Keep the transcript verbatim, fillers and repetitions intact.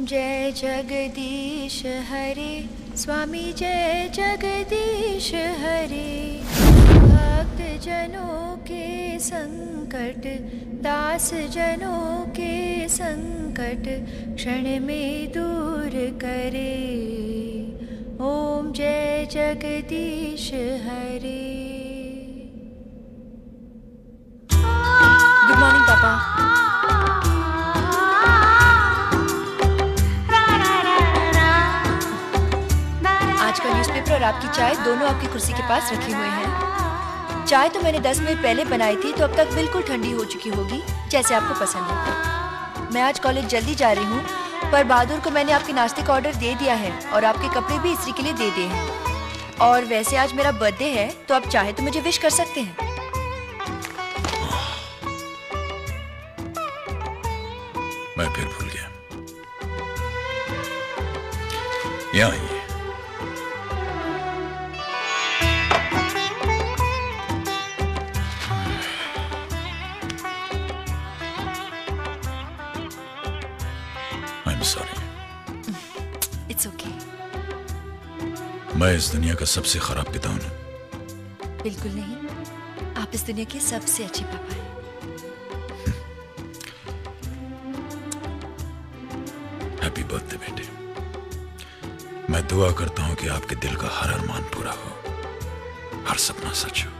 जय जगदीश हरे, स्वामी जय जगदीश हरे। भक्त जनों के संकट, दास जनों के संकट क्षण में दूर करे। ओम जय जगदीश हरे। गुड मॉर्निंग पापा। आज का न्यूज़पेपर और आपकी चाय दोनों आपकी कुर्सी के पास रखे हुए हैं। चाय तो मैंने दस मिनट पहले बनाई थी, तो अब तक बिल्कुल ठंडी हो चुकी होगी, जैसे आपको पसंद है। मैं आज कॉलेज जल्दी जा रही हूँ, पर बहादुर को मैंने आपके नाश्ते का ऑर्डर दे दिया है और आपके कपड़े भी इस्त्री के लिए दे दिए हैं। और वैसे आज मेरा बर्थडे है, तो आप चाहे तो मुझे विश कर सकते हैं। मैं फिर भूल गया। यहाँ आइए। I'm sorry. It's okay. मैं इस दुनिया का सबसे खराब पिता हूं। बिल्कुल नहीं, आप इस दुनिया के सबसे अच्छे पापा हैं। हैप्पी बर्थडे बेटे। मैं दुआ करता हूं कि आपके दिल का हर अरमान पूरा हो, हर सपना सच हो।